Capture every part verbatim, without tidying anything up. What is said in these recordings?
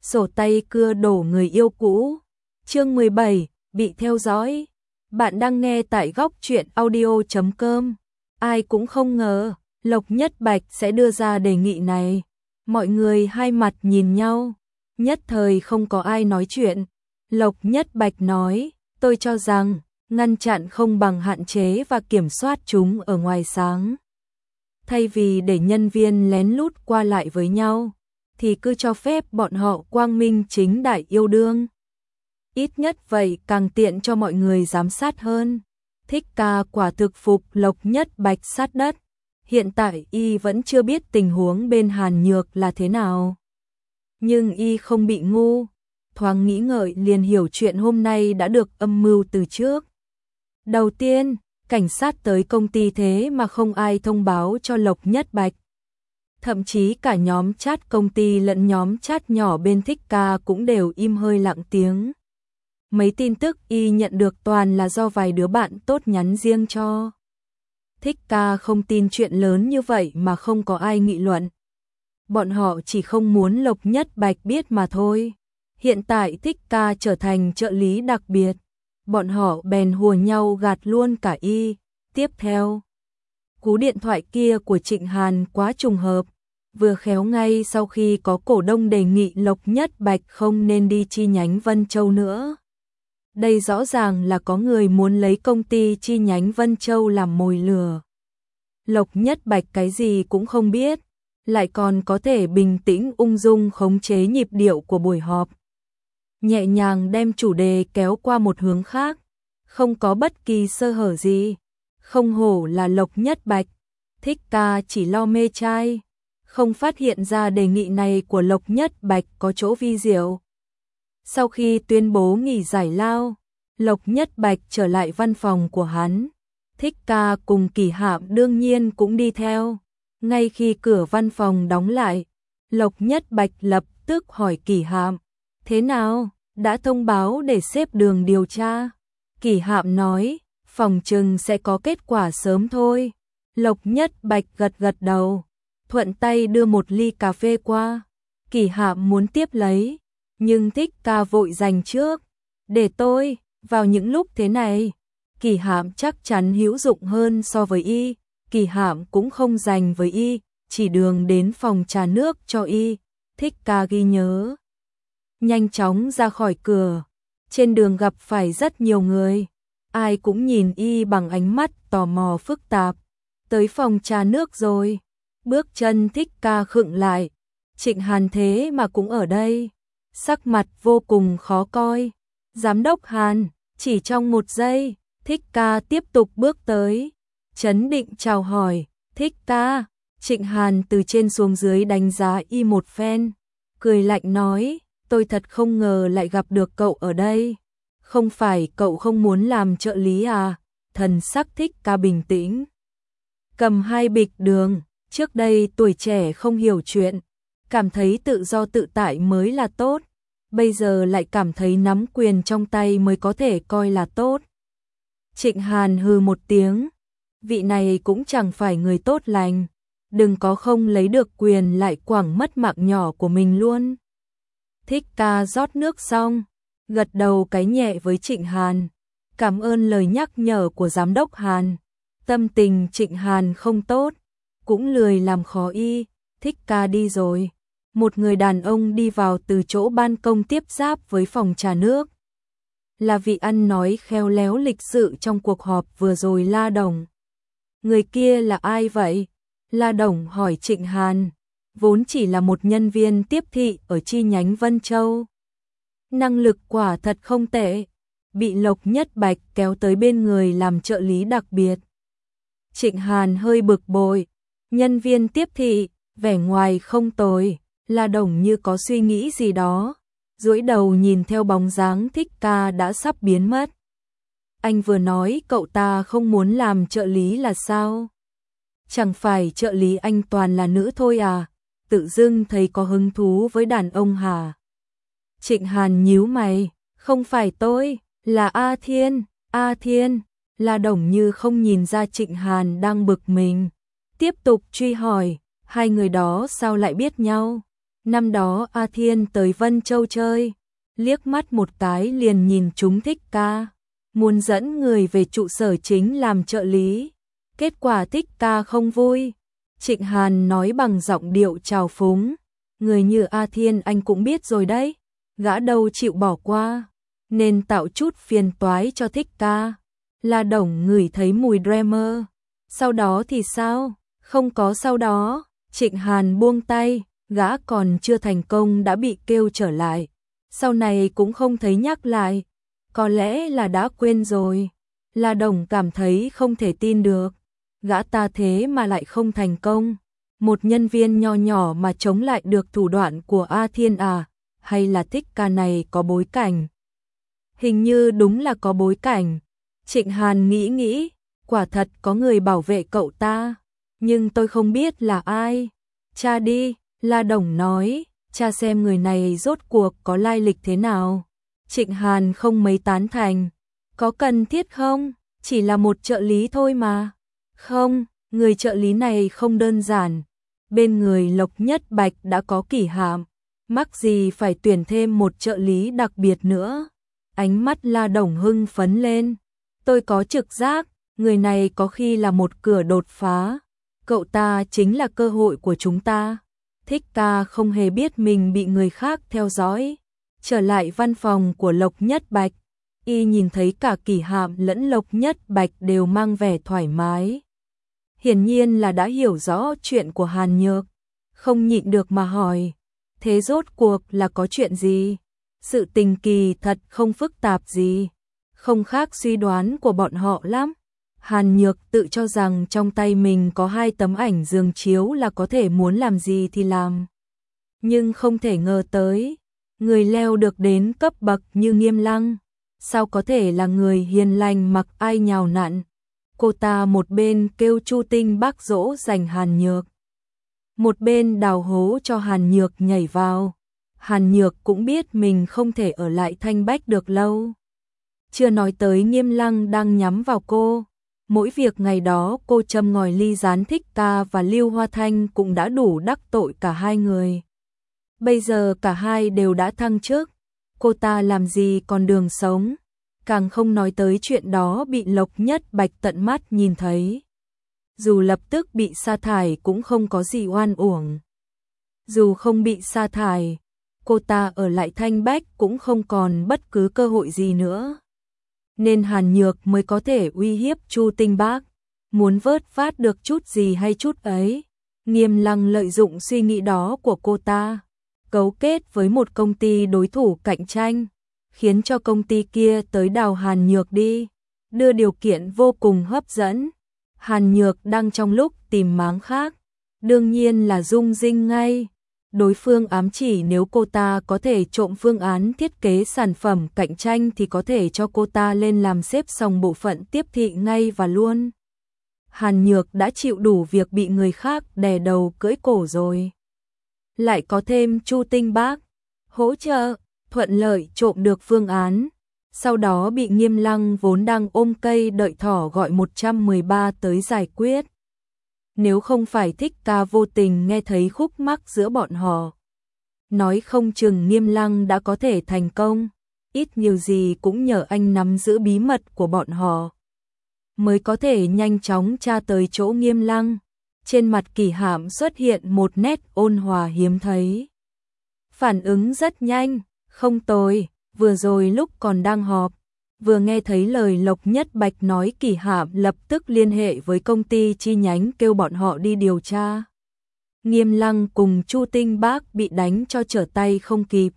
sổ tay cưa đổ người yêu cũ. Chương mười bảy, bị theo dõi. Bạn đang nghe tại góc truyện audio chấm com. Ai cũng không ngờ, Lộc Nhất Bạch sẽ đưa ra đề nghị này. Mọi người hai mặt nhìn nhau, nhất thời không có ai nói chuyện. Lộc Nhất Bạch nói, tôi cho rằng, ngăn chặn không bằng hạn chế và kiểm soát chúng ở ngoài sáng. Thay vì để nhân viên lén lút qua lại với nhau, thì cứ cho phép bọn họ quang minh chính đại yêu đương. Ít nhất vậy càng tiện cho mọi người giám sát hơn. Thích Ca quả thực phục Lộc Nhất Bạch sát đất. Hiện tại y vẫn chưa biết tình huống bên Hàn Nhược là thế nào. Nhưng y không bị ngu, thoáng nghĩ ngợi liền hiểu chuyện hôm nay đã được âm mưu từ trước. Đầu tiên, cảnh sát tới công ty thế mà không ai thông báo cho Lộc Nhất Bạch. Thậm chí cả nhóm chat công ty lẫn nhóm chat nhỏ bên Thích Ca cũng đều im hơi lặng tiếng. Mấy tin tức y nhận được toàn là do vài đứa bạn tốt nhắn riêng cho. Thích Ca không tin chuyện lớn như vậy mà không có ai nghị luận. Bọn họ chỉ không muốn Lộc Nhất Bạch biết mà thôi. Hiện tại Thích Ca trở thành trợ lý đặc biệt. Bọn họ bèn hùa nhau gạt luôn cả y. Tiếp theo, cú điện thoại kia của Trịnh Hàn quá trùng hợp. Vừa khéo ngay sau khi có cổ đông đề nghị Lộc Nhất Bạch không nên đi chi nhánh Vân Châu nữa. Đây rõ ràng là có người muốn lấy công ty chi nhánh Vân Châu làm mồi lừa. Lộc Nhất Bạch cái gì cũng không biết, lại còn có thể bình tĩnh ung dung khống chế nhịp điệu của buổi họp. Nhẹ nhàng đem chủ đề kéo qua một hướng khác, không có bất kỳ sơ hở gì. Không hổ là Lộc Nhất Bạch, Thích Ca chỉ lo mê trai, không phát hiện ra đề nghị này của Lộc Nhất Bạch có chỗ vi diệu. Sau khi tuyên bố nghỉ giải lao, Lộc Nhất Bạch trở lại văn phòng của hắn. Thích Ca cùng Kỳ Hạm đương nhiên cũng đi theo. Ngay khi cửa văn phòng đóng lại, Lộc Nhất Bạch lập tức hỏi Kỳ Hạm, thế nào, đã thông báo để xếp đường điều tra? Kỳ Hạm nói, phòng chừng sẽ có kết quả sớm thôi. Lộc Nhất Bạch gật gật đầu, thuận tay đưa một ly cà phê qua. Kỳ Hạm muốn tiếp lấy, nhưng Thích Ca vội giành trước. Để tôi, vào những lúc thế này, Kỳ Hạm chắc chắn hữu dụng hơn so với y. Kỳ Hạm cũng không giành với y, chỉ đường đến phòng trà nước cho y. Thích Ca ghi nhớ, nhanh chóng ra khỏi cửa. Trên đường gặp phải rất nhiều người, ai cũng nhìn y bằng ánh mắt tò mò phức tạp. Tới phòng trà nước rồi, bước chân Thích Ca khựng lại. Trịnh Hàn thế mà cũng ở đây, sắc mặt vô cùng khó coi. Giám đốc Hàn, chỉ trong một giây, Thích Ca tiếp tục bước tới, trấn định chào hỏi. Thích Ca, Trịnh Hàn từ trên xuống dưới đánh giá y một phen, cười lạnh nói, tôi thật không ngờ lại gặp được cậu ở đây. Không phải cậu không muốn làm trợ lý à? Thần sắc Thích Ca bình tĩnh, cầm hai bịch đường. Trước đây tuổi trẻ không hiểu chuyện, cảm thấy tự do tự tại mới là tốt. Bây giờ lại cảm thấy nắm quyền trong tay mới có thể coi là tốt. Trịnh Hàn hừ một tiếng, vị này cũng chẳng phải người tốt lành, đừng có không lấy được quyền lại quẳng mất mạng nhỏ của mình luôn. Thích Ca rót nước xong, gật đầu cái nhẹ với Trịnh Hàn, cảm ơn lời nhắc nhở của giám đốc Hàn. Tâm tình Trịnh Hàn không tốt, cũng lười làm khó y. Thích Ca đi rồi, một người đàn ông đi vào từ chỗ ban công tiếp giáp với phòng trà nước. Là vị ăn nói khéo léo lịch sự trong cuộc họp vừa rồi, La Đồng. Người kia là ai vậy? La Đồng hỏi Trịnh Hàn, vốn chỉ là một nhân viên tiếp thị ở chi nhánh Vân Châu. Năng lực quả thật không tệ, bị Lộc Nhất Bạch kéo tới bên người làm trợ lý đặc biệt. Trịnh Hàn hơi bực bội, nhân viên tiếp thị, vẻ ngoài không tồi. La Đồng như có suy nghĩ gì đó, duỗi đầu nhìn theo bóng dáng Thích Ca đã sắp biến mất. Anh vừa nói cậu ta không muốn làm trợ lý là sao? Chẳng phải trợ lý anh toàn là nữ thôi à? Tự dưng thấy có hứng thú với đàn ông hả? Trịnh Hàn nhíu mày, không phải tôi, là A Thiên. A Thiên. La Đồng như không nhìn ra Trịnh Hàn đang bực mình, tiếp tục truy hỏi, hai người đó sao lại biết nhau? Năm đó A Thiên tới Vân Châu chơi, liếc mắt một cái liền nhìn chúng Thích Ca, muốn dẫn người về trụ sở chính làm trợ lý. Kết quả Thích Ca không vui. Trịnh Hàn nói bằng giọng điệu trào phúng, người như A Thiên anh cũng biết rồi đấy, gã đâu chịu bỏ qua, nên tạo chút phiền toái cho Thích Ca. La Đồng ngửi thấy mùi Dreamer. Sau đó thì sao? Không có sau đó. Trịnh Hàn buông tay, gã còn chưa thành công đã bị kêu trở lại. Sau này cũng không thấy nhắc lại. Có lẽ là đã quên rồi. La Đồng cảm thấy không thể tin được. Gã ta thế mà lại không thành công. Một nhân viên nho nhỏ mà chống lại được thủ đoạn của A Thiên à? Hay là Thích Ca này có bối cảnh? Hình như đúng là có bối cảnh. Trịnh Hàn nghĩ nghĩ, quả thật có người bảo vệ cậu ta, nhưng tôi không biết là ai. Tra đi, La Đồng nói, tra xem người này rốt cuộc có lai lịch thế nào. Trịnh Hàn không mấy tán thành. Có cần thiết không? Chỉ là một trợ lý thôi mà. Không, người trợ lý này không đơn giản. Bên người Lộc Nhất Bạch đã có Kỷ Hạm, mắc gì phải tuyển thêm một trợ lý đặc biệt nữa. Ánh mắt La Đồng hưng phấn lên. Tôi có trực giác, người này có khi là một cửa đột phá. Cậu ta chính là cơ hội của chúng ta. Thích Ca không hề biết mình bị người khác theo dõi. Trở lại văn phòng của Lộc Nhất Bạch, y nhìn thấy cả Kỷ Hạm lẫn Lộc Nhất Bạch đều mang vẻ thoải mái. Hiển nhiên là đã hiểu rõ chuyện của Hàn Nhược, không nhịn được mà hỏi, thế rốt cuộc là có chuyện gì? Sự tình kỳ thật không phức tạp gì, không khác suy đoán của bọn họ lắm. Hàn Nhược tự cho rằng trong tay mình có hai tấm ảnh giường chiếu là có thể muốn làm gì thì làm. Nhưng không thể ngờ tới, người leo được đến cấp bậc như Nghiêm Lăng, sao có thể là người hiền lành mặc ai nhào nặn. Cô ta một bên kêu Chu Tinh bác dỗ dành Hàn Nhược, một bên đào hố cho Hàn Nhược nhảy vào. Hàn Nhược cũng biết mình không thể ở lại Thanh Bách được lâu. Chưa nói tới Nghiêm Lăng đang nhắm vào cô. Mỗi việc ngày đó cô châm ngòi ly gián Thích Ca và Lưu Hoa Thanh cũng đã đủ đắc tội cả hai người. Bây giờ cả hai đều đã thăng chức, cô ta làm gì còn đường sống. Càng không nói tới chuyện đó bị Lộc Nhất Bạch tận mắt nhìn thấy. Dù lập tức bị sa thải cũng không có gì oan uổng. Dù không bị sa thải, cô ta ở lại Thanh Bách cũng không còn bất cứ cơ hội gì nữa. Nên Hàn Nhược mới có thể uy hiếp Chu Tinh Bác, muốn vớt phát được chút gì hay chút ấy. Nghiêm Lăng lợi dụng suy nghĩ đó của cô ta, cấu kết với một công ty đối thủ cạnh tranh, khiến cho công ty kia tới đào Hàn Nhược đi, đưa điều kiện vô cùng hấp dẫn. Hàn Nhược đang trong lúc tìm máng khác, đương nhiên là rung rinh ngay. Đối phương ám chỉ nếu cô ta có thể trộm phương án thiết kế sản phẩm cạnh tranh thì có thể cho cô ta lên làm xếp xong bộ phận tiếp thị ngay và luôn. Hàn Nhược đã chịu đủ việc bị người khác đè đầu cưỡi cổ rồi. Lại có thêm Chu Tinh Bác hỗ trợ, thuận lợi trộm được phương án. Sau đó bị Nghiêm Lăng vốn đang ôm cây đợi thỏ gọi một trăm mười ba tới giải quyết. Nếu không phải Thích Ca vô tình nghe thấy khúc mắc giữa bọn họ, nói không chừng Nghiêm Lăng đã có thể thành công. Ít nhiều gì cũng nhờ anh nắm giữ bí mật của bọn họ, mới có thể nhanh chóng tra tới chỗ Nghiêm Lăng. Trên mặt Kỷ Hạm xuất hiện một nét ôn hòa hiếm thấy. Phản ứng rất nhanh, không tồi, vừa rồi lúc còn đang họp, vừa nghe thấy lời Lộc Nhất Bạch nói, Kỷ Hạm lập tức liên hệ với công ty chi nhánh kêu bọn họ đi điều tra. Nghiêm Lăng cùng Chu Tinh Bác bị đánh cho trở tay không kịp.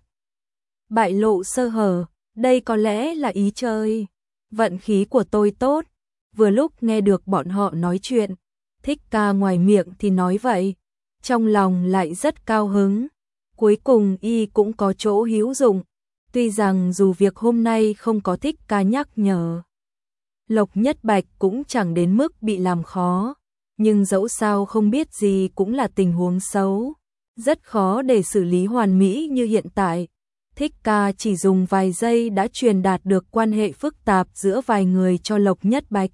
Bại lộ sơ hở, đây có lẽ là ý trời. Vận khí của tôi tốt, vừa lúc nghe được bọn họ nói chuyện. Thích Ca ngoài miệng thì nói vậy, trong lòng lại rất cao hứng. Cuối cùng y cũng có chỗ hữu dụng. Tuy rằng dù việc hôm nay không có Thích Ca nhắc nhở, Lộc Nhất Bạch cũng chẳng đến mức bị làm khó, nhưng dẫu sao không biết gì cũng là tình huống xấu, rất khó để xử lý hoàn mỹ như hiện tại. Thích Ca chỉ dùng vài giây đã truyền đạt được quan hệ phức tạp giữa vài người cho Lộc Nhất Bạch.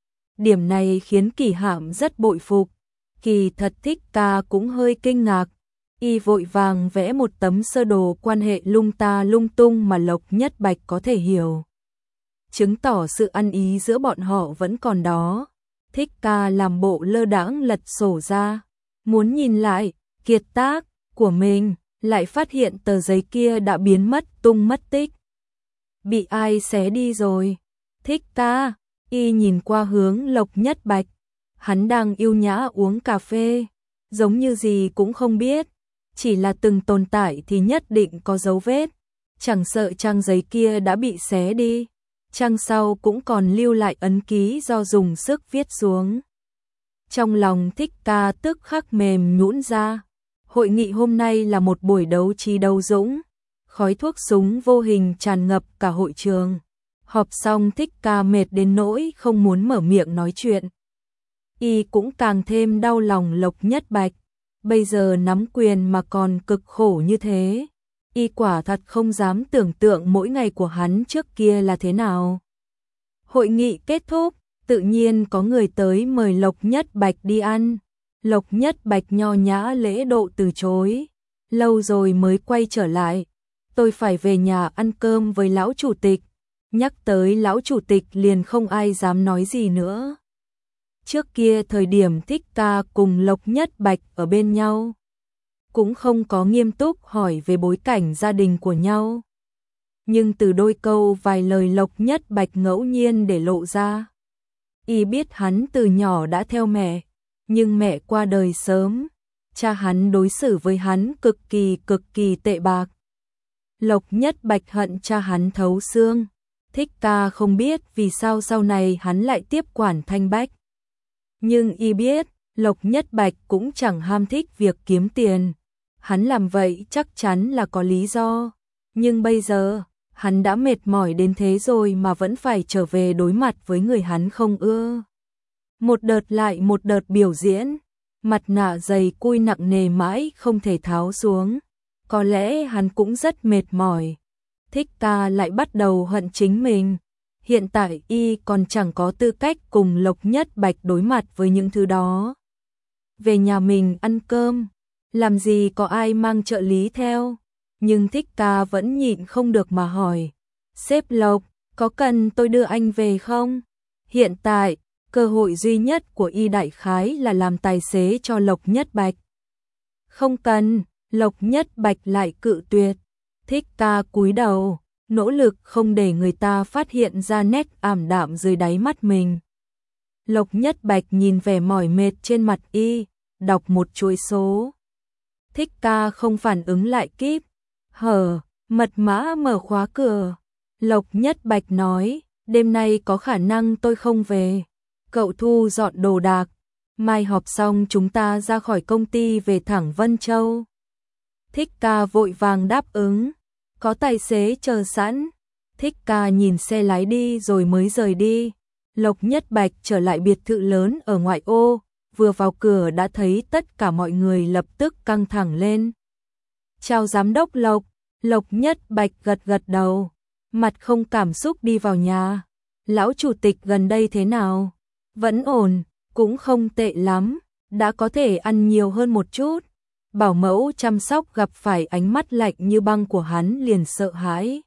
Điểm này khiến Kỷ Hạm rất bội phục, kỳ thật Thích Ca cũng hơi kinh ngạc. Y vội vàng vẽ một tấm sơ đồ quan hệ lung ta lung tung mà Lộc Nhất Bạch có thể hiểu, chứng tỏ sự ăn ý giữa bọn họ vẫn còn đó. Thích Ca làm bộ lơ đãng lật sổ ra, muốn nhìn lại kiệt tác của mình, lại phát hiện tờ giấy kia đã biến mất tung mất tích. Bị ai xé đi rồi? Thích Ca, Y nhìn qua hướng Lộc Nhất Bạch, hắn đang yêu nhã uống cà phê, giống như gì cũng không biết, chỉ là từng tồn tại thì nhất định có dấu vết, chẳng sợ trang giấy kia đã bị xé đi, trang sau cũng còn lưu lại ấn ký do dùng sức viết xuống. Trong lòng Thích Ca tức khắc mềm nhũn ra. Hội nghị hôm nay là một buổi đấu trí đấu dũng, khói thuốc súng vô hình tràn ngập cả hội trường. Họp xong Thích Ca mệt đến nỗi không muốn mở miệng nói chuyện. Y cũng càng thêm đau lòng Lộc Nhất Bạch, bây giờ nắm quyền mà còn cực khổ như thế. Y quả thật không dám tưởng tượng mỗi ngày của hắn trước kia là thế nào. Hội nghị kết thúc, tự nhiên có người tới mời Lộc Nhất Bạch đi ăn. Lộc Nhất Bạch nho nhã lễ độ từ chối. Lâu rồi mới quay trở lại. Tôi phải về nhà ăn cơm với lão chủ tịch. Nhắc tới lão chủ tịch liền không ai dám nói gì nữa. Trước kia thời điểm Thích Ca cùng Lộc Nhất Bạch ở bên nhau, cũng không có nghiêm túc hỏi về bối cảnh gia đình của nhau. Nhưng từ đôi câu vài lời Lộc Nhất Bạch ngẫu nhiên để lộ ra, Y biết hắn từ nhỏ đã theo mẹ, nhưng mẹ qua đời sớm, cha hắn đối xử với hắn cực kỳ cực kỳ tệ bạc. Lộc Nhất Bạch hận cha hắn thấu xương. Thích Ca không biết vì sao sau này hắn lại tiếp quản Thanh Bách. Nhưng Y biết, Lộc Nhất Bạch cũng chẳng ham thích việc kiếm tiền. Hắn làm vậy chắc chắn là có lý do. Nhưng bây giờ, hắn đã mệt mỏi đến thế rồi mà vẫn phải trở về đối mặt với người hắn không ưa. Một đợt lại một đợt biểu diễn, mặt nạ dày cui nặng nề mãi không thể tháo xuống. Có lẽ hắn cũng rất mệt mỏi. Thích Ca lại bắt đầu hận chính mình. Hiện tại Y còn chẳng có tư cách cùng Lộc Nhất Bạch đối mặt với những thứ đó. Về nhà mình ăn cơm, làm gì có ai mang trợ lý theo. Nhưng Thích Ca vẫn nhịn không được mà hỏi, sếp Lộc, có cần tôi đưa anh về không? Hiện tại, cơ hội duy nhất của Y đại khái là làm tài xế cho Lộc Nhất Bạch. Không cần, Lộc Nhất Bạch lại cự tuyệt. Thích Ca cúi đầu, nỗ lực không để người ta phát hiện ra nét ảm đạm dưới đáy mắt mình. Lộc Nhất Bạch nhìn vẻ mỏi mệt trên mặt Y, đọc một chuỗi số. Thích Ca không phản ứng lại kíp. Hở, mật mã mở khóa cửa. Lộc Nhất Bạch nói, đêm nay có khả năng tôi không về. Cậu thu dọn đồ đạc. Mai họp xong chúng ta ra khỏi công ty về thẳng Vân Châu. Thích Ca vội vàng đáp ứng. Có tài xế chờ sẵn. Thích Ca nhìn xe lái đi rồi mới rời đi. Lộc Nhất Bạch trở lại biệt thự lớn ở ngoại ô. Vừa vào cửa đã thấy tất cả mọi người lập tức căng thẳng lên. Chào giám đốc Lộc. Lộc Nhất Bạch gật gật đầu, mặt không cảm xúc đi vào nhà. Lão chủ tịch gần đây thế nào? Vẫn ổn, cũng không tệ lắm, đã có thể ăn nhiều hơn một chút. Bảo mẫu chăm sóc gặp phải ánh mắt lạnh như băng của hắn liền sợ hãi.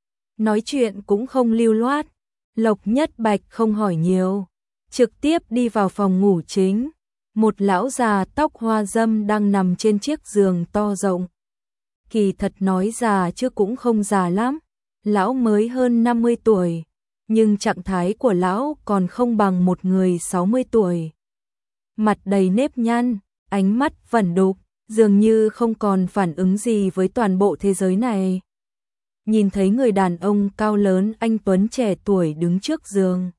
Nói chuyện cũng không lưu loát. Lộc Nhất Bạch không hỏi nhiều, trực tiếp đi vào phòng ngủ chính. Một lão già tóc hoa râm đang nằm trên chiếc giường to rộng. Kỳ thật nói già chứ cũng không già lắm, lão mới hơn năm mươi tuổi, nhưng trạng thái của lão còn không bằng một người sáu mươi tuổi. Mặt đầy nếp nhăn, ánh mắt vẩn đục, dường như không còn phản ứng gì với toàn bộ thế giới này. Nhìn thấy người đàn ông cao lớn anh tuấn trẻ tuổi đứng trước giường,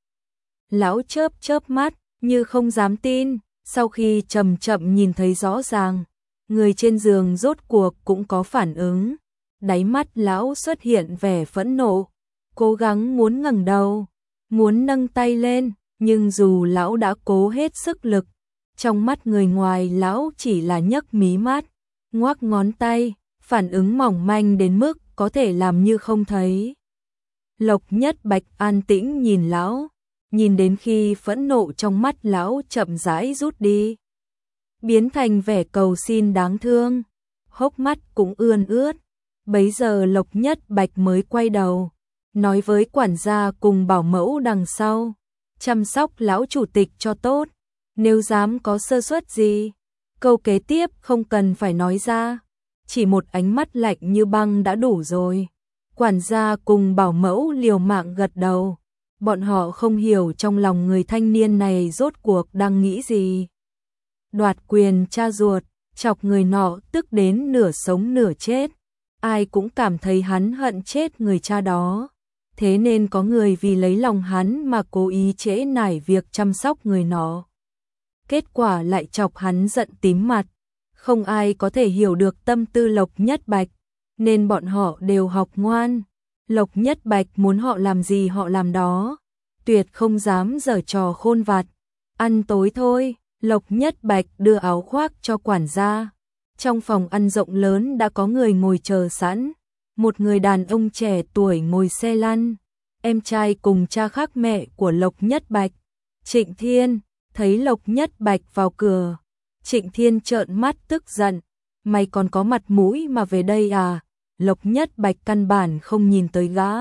lão chớp chớp mắt như không dám tin. Sau khi chậm chậm nhìn thấy rõ ràng, người trên giường rốt cuộc cũng có phản ứng. Đáy mắt lão xuất hiện vẻ phẫn nộ, cố gắng muốn ngẩng đầu, muốn nâng tay lên, nhưng dù lão đã cố hết sức lực, trong mắt người ngoài lão chỉ là nhấc mí mắt, ngoắc ngón tay, phản ứng mỏng manh đến mức có thể làm như không thấy. Lộc Nhất Bạch an tĩnh nhìn lão, nhìn đến khi phẫn nộ trong mắt lão chậm rãi rút đi, biến thành vẻ cầu xin đáng thương. hốc mắt cũng ươn ướt. Bấy giờ Lộc Nhất Bạch mới quay đầu, nói với quản gia cùng bảo mẫu đằng sau, chăm sóc lão chủ tịch cho tốt, nếu dám có sơ suất gì, câu kế tiếp không cần phải nói ra, chỉ một ánh mắt lạnh như băng đã đủ rồi. Quản gia cùng bảo mẫu liều mạng gật đầu, bọn họ không hiểu trong lòng người thanh niên này rốt cuộc đang nghĩ gì. Đoạt quyền cha ruột, chọc người nọ tức đến nửa sống nửa chết, ai cũng cảm thấy hắn hận chết người cha đó. Thế nên có người vì lấy lòng hắn mà cố ý trễ nải việc chăm sóc người nọ. Kết quả lại chọc hắn giận tím mặt. Không ai có thể hiểu được tâm tư Lộc Nhất Bạch, nên bọn họ đều học ngoan. Lộc Nhất Bạch muốn họ làm gì họ làm đó, tuyệt không dám giở trò khôn vặt. Ăn tối thôi, Lộc Nhất Bạch đưa áo khoác cho quản gia. Trong phòng ăn rộng lớn đã có người ngồi chờ sẵn. Một người đàn ông trẻ tuổi ngồi xe lăn, em trai cùng cha khác mẹ của Lộc Nhất Bạch. Trịnh Thiên thấy Lộc Nhất Bạch vào cửa, Trịnh Thiên trợn mắt tức giận, mày còn có mặt mũi mà về đây à? Lộc Nhất Bạch căn bản không nhìn tới gã,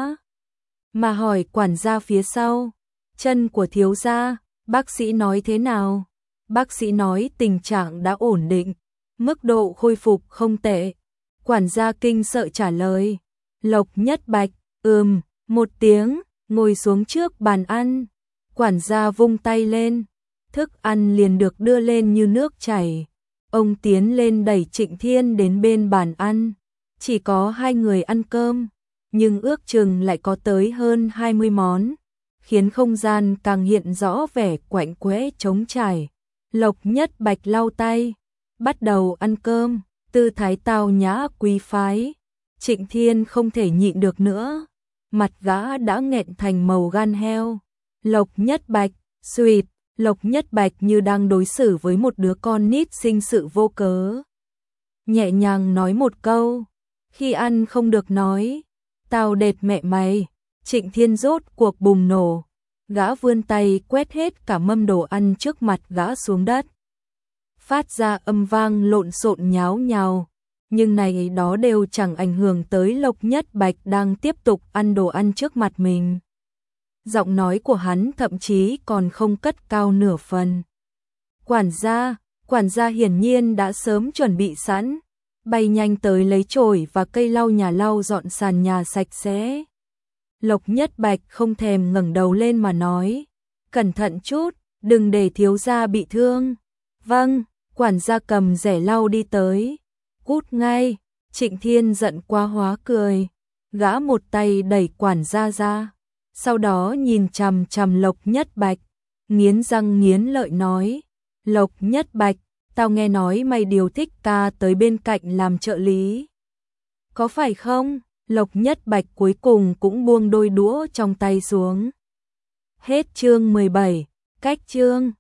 mà hỏi quản gia phía sau, chân của thiếu gia, bác sĩ nói thế nào? Bác sĩ nói tình trạng đã ổn định, mức độ khôi phục không tệ. Quản gia kinh sợ trả lời. Lộc Nhất Bạch, ừm, một tiếng, ngồi xuống trước bàn ăn. Quản gia vung tay lên, thức ăn liền được đưa lên như nước chảy. Ông tiến lên đẩy Trịnh Thiên đến bên bàn ăn. Chỉ có hai người ăn cơm, nhưng ước chừng lại có tới hơn hai mươi món, khiến không gian càng hiện rõ vẻ quạnh quẽ trống trải. Lộc Nhất Bạch lau tay, bắt đầu ăn cơm, tư thái tao nhã quý phái. Trịnh Thiên không thể nhịn được nữa, mặt gã đã nghẹn thành màu gan heo. Lộc Nhất Bạch, suýt, Lộc Nhất Bạch như đang đối xử với một đứa con nít sinh sự vô cớ. Nhẹ nhàng nói một câu, khi ăn không được nói, tao đệt mẹ mày. Trịnh Thiên rốt cuộc bùng nổ, gã vươn tay quét hết cả mâm đồ ăn trước mặt gã xuống đất, phát ra âm vang lộn xộn nháo nhào, nhưng này đó đều chẳng ảnh hưởng tới Lộc Nhất Bạch đang tiếp tục ăn đồ ăn trước mặt mình. Giọng nói của hắn thậm chí còn không cất cao nửa phần. Quản gia, quản gia hiển nhiên đã sớm chuẩn bị sẵn, bay nhanh tới lấy chổi và cây lau nhà lau dọn sàn nhà sạch sẽ. Lộc Nhất Bạch không thèm ngẩng đầu lên mà nói, cẩn thận chút, đừng để thiếu gia bị thương. Vâng. Quản gia cầm rẻ lau đi tới, cút ngay. Trịnh Thiên giận quá hóa cười, gã một tay đẩy quản gia ra, sau đó nhìn chằm chằm Lộc Nhất Bạch, nghiến răng nghiến lợi nói, Lộc Nhất Bạch, tao nghe nói mày điều thích ca tới bên cạnh làm trợ lý, có phải không? Lộc Nhất Bạch cuối cùng cũng buông đôi đũa trong tay xuống. Hết chương mười bảy, cách chương.